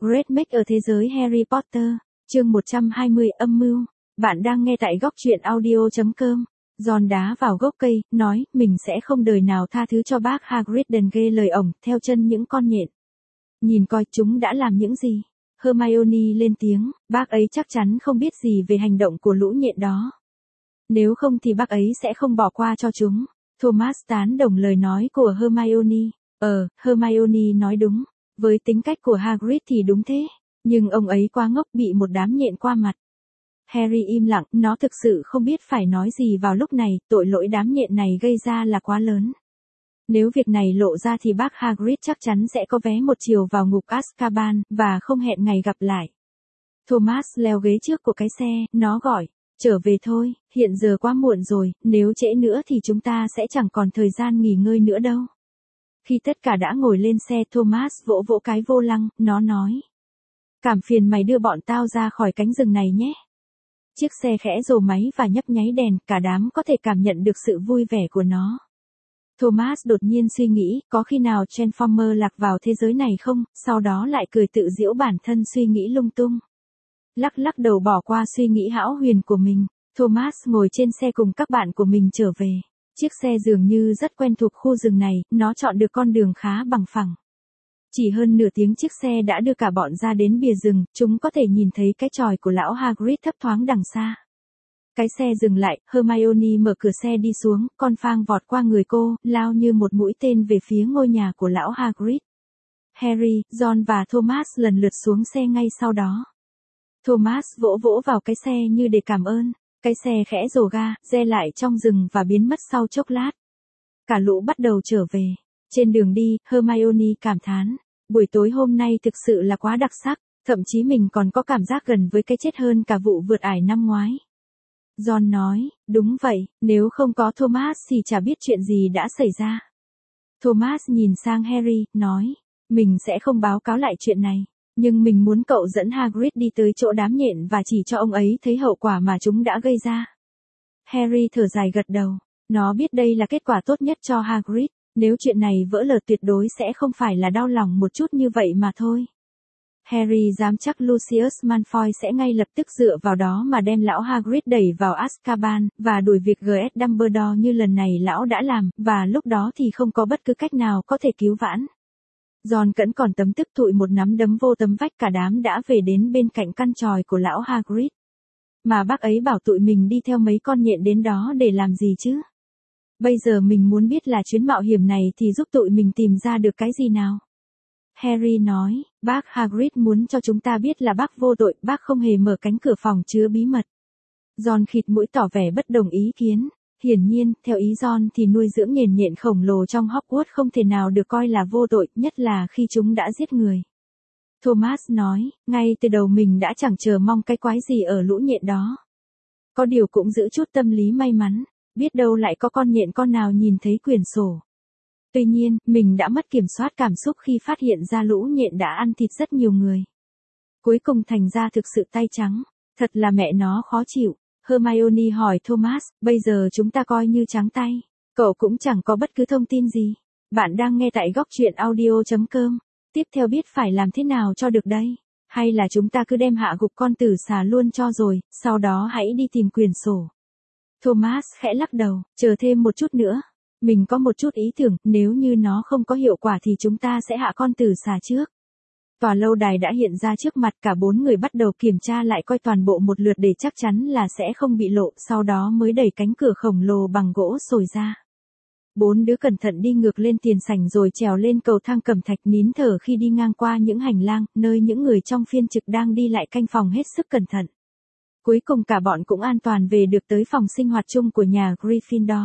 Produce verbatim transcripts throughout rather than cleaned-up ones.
Great Make ở thế giới Harry Potter, chương một trăm hai mươi âm mưu. Bạn đang nghe tại góc truyện audio chấm com. Giòn đá vào gốc cây, nói, mình sẽ không đời nào tha thứ cho bác Hagrid đần ghê lời ổng, theo chân những con nhện. Nhìn coi chúng đã làm những gì. Hermione lên tiếng, bác ấy chắc chắn không biết gì về hành động của lũ nhện đó. Nếu không thì bác ấy sẽ không bỏ qua cho chúng. Thomas tán đồng lời nói của Hermione. Ờ, Hermione nói đúng. Với tính cách của Hagrid thì đúng thế. Nhưng ông ấy quá ngốc bị một đám nhện qua mặt. Harry im lặng, nó thực sự không biết phải nói gì vào lúc này, tội lỗi đám nhện này gây ra là quá lớn. Nếu việc này lộ ra thì bác Hagrid chắc chắn sẽ có vé một chiều vào ngục Azkaban, và không hẹn ngày gặp lại. Thomas leo ghế trước của cái xe, nó gọi, trở về thôi, hiện giờ quá muộn rồi, nếu trễ nữa thì chúng ta sẽ chẳng còn thời gian nghỉ ngơi nữa đâu. Khi tất cả đã ngồi lên xe, Thomas vỗ vỗ cái vô lăng, nó nói. Cảm phiền mày đưa bọn tao ra khỏi cánh rừng này nhé. Chiếc xe khẽ rồ máy và nhấp nháy đèn, cả đám có thể cảm nhận được sự vui vẻ của nó. Thomas đột nhiên suy nghĩ, có khi nào Transformer lạc vào thế giới này không, sau đó lại cười tự giễu bản thân suy nghĩ lung tung. Lắc lắc đầu bỏ qua suy nghĩ hão huyền của mình, Thomas ngồi trên xe cùng các bạn của mình trở về. Chiếc xe dường như rất quen thuộc khu rừng này, nó chọn được con đường khá bằng phẳng. Chỉ hơn nửa tiếng chiếc xe đã đưa cả bọn ra đến bìa rừng, chúng có thể nhìn thấy cái chòi của lão Hagrid thấp thoáng đằng xa. Cái xe dừng lại, Hermione mở cửa xe đi xuống, con phang vọt qua người cô, lao như một mũi tên về phía ngôi nhà của lão Hagrid. Harry, Ron và Thomas lần lượt xuống xe ngay sau đó. Thomas vỗ vỗ vào cái xe như để cảm ơn. Cái xe khẽ rồ ga, re lại trong rừng và biến mất sau chốc lát. Cả lũ bắt đầu trở về. Trên đường đi, Hermione cảm thán. Buổi tối hôm nay thực sự là quá đặc sắc, thậm chí mình còn có cảm giác gần với cái chết hơn cả vụ vượt ải năm ngoái. Ron nói, đúng vậy, nếu không có Thomas thì chả biết chuyện gì đã xảy ra. Thomas nhìn sang Harry, nói, mình sẽ không báo cáo lại chuyện này, nhưng mình muốn cậu dẫn Hagrid đi tới chỗ đám nhện và chỉ cho ông ấy thấy hậu quả mà chúng đã gây ra. Harry thở dài gật đầu, nó biết đây là kết quả tốt nhất cho Hagrid, nếu chuyện này vỡ lở tuyệt đối sẽ không phải là đau lòng một chút như vậy mà thôi. Harry dám chắc Lucius Malfoy sẽ ngay lập tức dựa vào đó mà đem lão Hagrid đẩy vào Azkaban, và đuổi việc giê ét Dumbledore như lần này lão đã làm, và lúc đó thì không có bất cứ cách nào có thể cứu vãn. Ron cẫn còn tấm tức tụi một nắm đấm vô tấm vách cả đám đã về đến bên cạnh căn chòi của lão Hagrid. Mà bác ấy bảo tụi mình đi theo mấy con nhện đến đó để làm gì chứ? Bây giờ mình muốn biết là chuyến mạo hiểm này thì giúp tụi mình tìm ra được cái gì nào? Harry nói, bác Hagrid muốn cho chúng ta biết là bác vô tội, bác không hề mở cánh cửa phòng chứa bí mật. Ron khịt mũi tỏ vẻ bất đồng ý kiến. Hiển nhiên, theo ý Ron thì nuôi dưỡng nhện nhện khổng lồ trong Hogwarts không thể nào được coi là vô tội, nhất là khi chúng đã giết người. Thomas nói, ngay từ đầu mình đã chẳng chờ mong cái quái gì ở lũ nhện đó. Có điều cũng giữ chút tâm lý may mắn, biết đâu lại có con nhện con nào nhìn thấy quyển sổ. Tuy nhiên, mình đã mất kiểm soát cảm xúc khi phát hiện ra lũ nhện đã ăn thịt rất nhiều người. Cuối cùng thành ra thực sự tay trắng, thật là mẹ nó khó chịu. Hermione hỏi Thomas, bây giờ chúng ta coi như trắng tay. Cậu cũng chẳng có bất cứ thông tin gì. Bạn đang nghe tại góc truyện audio chấm com. Tiếp theo biết phải làm thế nào cho được đây? Hay là chúng ta cứ đem hạ gục con tử xà luôn cho rồi, sau đó hãy đi tìm quyển sổ. Thomas khẽ lắc đầu, chờ thêm một chút nữa. Mình có một chút ý tưởng, nếu như nó không có hiệu quả thì chúng ta sẽ hạ con tử xà trước. Tòa lâu đài đã hiện ra trước mặt, cả bốn người bắt đầu kiểm tra lại coi toàn bộ một lượt để chắc chắn là sẽ không bị lộ, sau đó mới đẩy cánh cửa khổng lồ bằng gỗ sồi ra. Bốn đứa cẩn thận đi ngược lên tiền sảnh rồi trèo lên cầu thang cẩm thạch nín thở khi đi ngang qua những hành lang, nơi những người trong phiên trực đang đi lại canh phòng hết sức cẩn thận. Cuối cùng cả bọn cũng an toàn về được tới phòng sinh hoạt chung của nhà Gryffindor.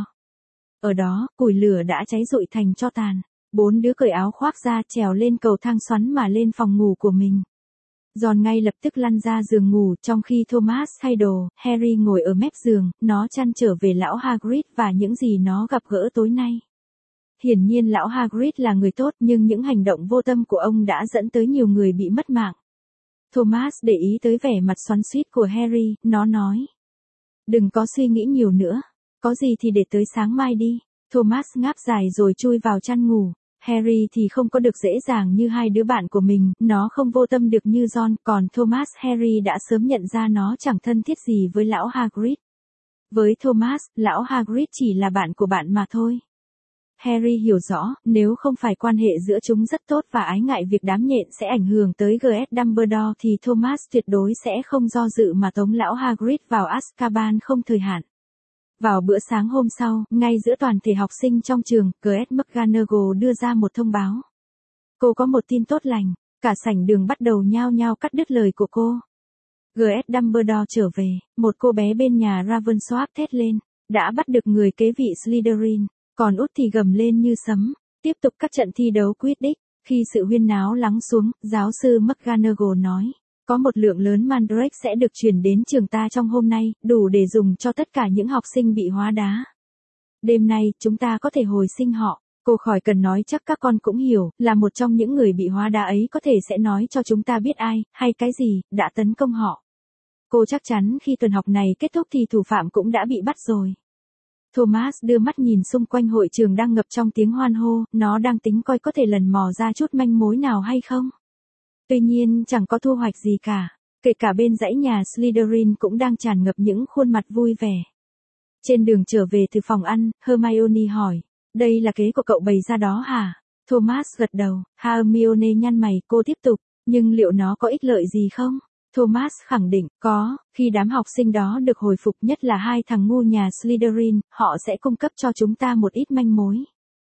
Ở đó, củi lửa đã cháy rụi thành tro tàn. Bốn đứa cởi áo khoác ra trèo lên cầu thang xoắn mà lên phòng ngủ của mình. Ron ngay lập tức lăn ra giường ngủ, trong khi Thomas thay đồ, Harry ngồi ở mép giường, nó trăn trở về lão Hagrid và những gì nó gặp gỡ tối nay. Hiển nhiên lão Hagrid là người tốt, nhưng những hành động vô tâm của ông đã dẫn tới nhiều người bị mất mạng. Thomas để ý tới vẻ mặt xoắn xuýt của Harry, nó nói. Đừng có suy nghĩ nhiều nữa, có gì thì để tới sáng mai đi. Thomas ngáp dài rồi chui vào chăn ngủ. Harry thì không có được dễ dàng như hai đứa bạn của mình, nó không vô tâm được như Ron, còn Thomas Harry đã sớm nhận ra nó chẳng thân thiết gì với lão Hagrid. Với Thomas, lão Hagrid chỉ là bạn của bạn mà thôi. Harry hiểu rõ, nếu không phải quan hệ giữa chúng rất tốt và ái ngại việc đám nhện sẽ ảnh hưởng tới giê ét Dumbledore thì Thomas tuyệt đối sẽ không do dự mà tống lão Hagrid vào Azkaban không thời hạn. Vào bữa sáng hôm sau, ngay giữa toàn thể học sinh trong trường, giê ét McGonagall đưa ra một thông báo. Cô có một tin tốt lành, cả sảnh đường bắt đầu nhao nhao cắt đứt lời của cô. giê ét Dumbledore trở về, một cô bé bên nhà Ravensworth thét lên, đã bắt được người kế vị Slytherin, còn Út thì gầm lên như sấm, tiếp tục các trận thi đấu Quidditch. Khi sự huyên náo lắng xuống, giáo sư McGonagall nói, có một lượng lớn Mandrake sẽ được chuyển đến trường ta trong hôm nay, đủ để dùng cho tất cả những học sinh bị hóa đá. Đêm nay, chúng ta có thể hồi sinh họ. Cô khỏi cần nói chắc các con cũng hiểu, là một trong những người bị hóa đá ấy có thể sẽ nói cho chúng ta biết ai, hay cái gì, đã tấn công họ. Cô chắc chắn khi tuần học này kết thúc thì thủ phạm cũng đã bị bắt rồi. Thomas đưa mắt nhìn xung quanh hội trường đang ngập trong tiếng hoan hô, nó đang tính coi có thể lần mò ra chút manh mối nào hay không. Tuy nhiên chẳng có thu hoạch gì cả, kể cả bên dãy nhà Slytherin cũng đang tràn ngập những khuôn mặt vui vẻ. Trên đường trở về từ phòng ăn, Hermione hỏi, đây là kế của cậu bày ra đó hả? Thomas gật đầu, Hermione nhăn mày, cô tiếp tục, nhưng liệu nó có ích lợi gì không? Thomas khẳng định, có, khi đám học sinh đó được hồi phục nhất là hai thằng ngu nhà Slytherin, họ sẽ cung cấp cho chúng ta một ít manh mối.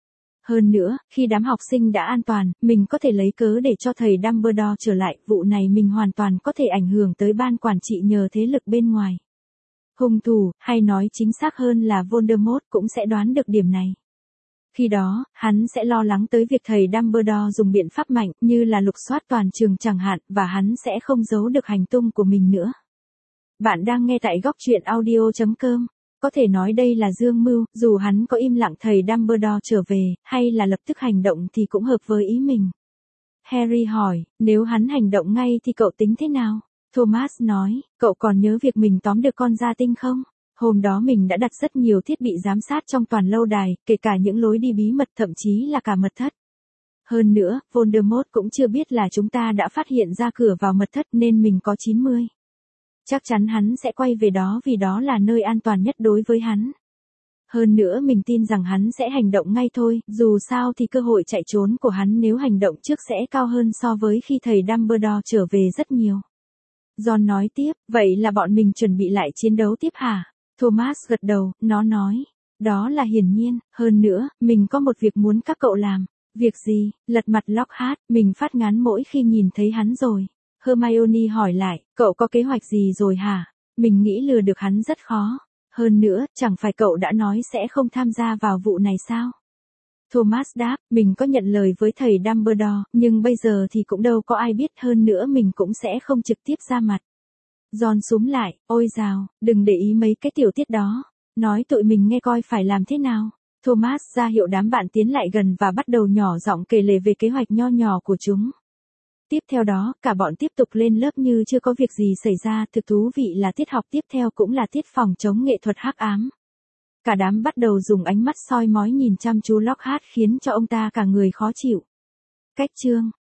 Hơn nữa, khi đám học sinh đã an toàn, mình có thể lấy cớ để cho thầy Dumbledore trở lại, vụ này mình hoàn toàn có thể ảnh hưởng tới ban quản trị nhờ thế lực bên ngoài. Hung thủ, hay nói chính xác hơn là Voldemort cũng sẽ đoán được điểm này. Khi đó, hắn sẽ lo lắng tới việc thầy Dumbledore dùng biện pháp mạnh như là lục soát toàn trường chẳng hạn, và hắn sẽ không giấu được hành tung của mình nữa. Bạn đang nghe tại góc truyện audio chấm com. Có thể nói đây là dương mưu, dù hắn có im lặng thầy Dumbledore trở về, hay là lập tức hành động thì cũng hợp với ý mình. Harry hỏi, nếu hắn hành động ngay thì cậu tính thế nào? Thomas nói, cậu còn nhớ việc mình tóm được con gia tinh không? Hôm đó mình đã đặt rất nhiều thiết bị giám sát trong toàn lâu đài, kể cả những lối đi bí mật thậm chí là cả mật thất. Hơn nữa, Voldemort cũng chưa biết là chúng ta đã phát hiện ra cửa vào mật thất nên mình có chín mươi. Chắc chắn hắn sẽ quay về đó vì đó là nơi an toàn nhất đối với hắn. Hơn nữa mình tin rằng hắn sẽ hành động ngay thôi, dù sao thì cơ hội chạy trốn của hắn nếu hành động trước sẽ cao hơn so với khi thầy Dumbledore trở về rất nhiều. Ron nói tiếp, vậy là bọn mình chuẩn bị lại chiến đấu tiếp hả? Thomas gật đầu, nó nói, đó là hiển nhiên, hơn nữa, mình có một việc muốn các cậu làm. Việc gì? Lật mặt Lockhart, mình phát ngán mỗi khi nhìn thấy hắn rồi. Hermione hỏi lại, cậu có kế hoạch gì rồi hả? Mình nghĩ lừa được hắn rất khó. Hơn nữa, chẳng phải cậu đã nói sẽ không tham gia vào vụ này sao? Thomas đáp, mình có nhận lời với thầy Dumbledore, nhưng bây giờ thì cũng đâu có ai biết, hơn nữa mình cũng sẽ không trực tiếp ra mặt. Ron súm lại, ôi dào, đừng để ý mấy cái tiểu tiết đó. Nói tụi mình nghe coi phải làm thế nào. Thomas ra hiệu đám bạn tiến lại gần và bắt đầu nhỏ giọng kể lể về kế hoạch nho nhỏ của chúng. Tiếp theo đó, cả bọn tiếp tục lên lớp như chưa có việc gì xảy ra. Thực thú vị là tiết học tiếp theo cũng là tiết phòng chống nghệ thuật hắc ám. Cả đám bắt đầu dùng ánh mắt soi mói nhìn chăm chú Lockhart khiến cho ông ta cả người khó chịu. Cách chương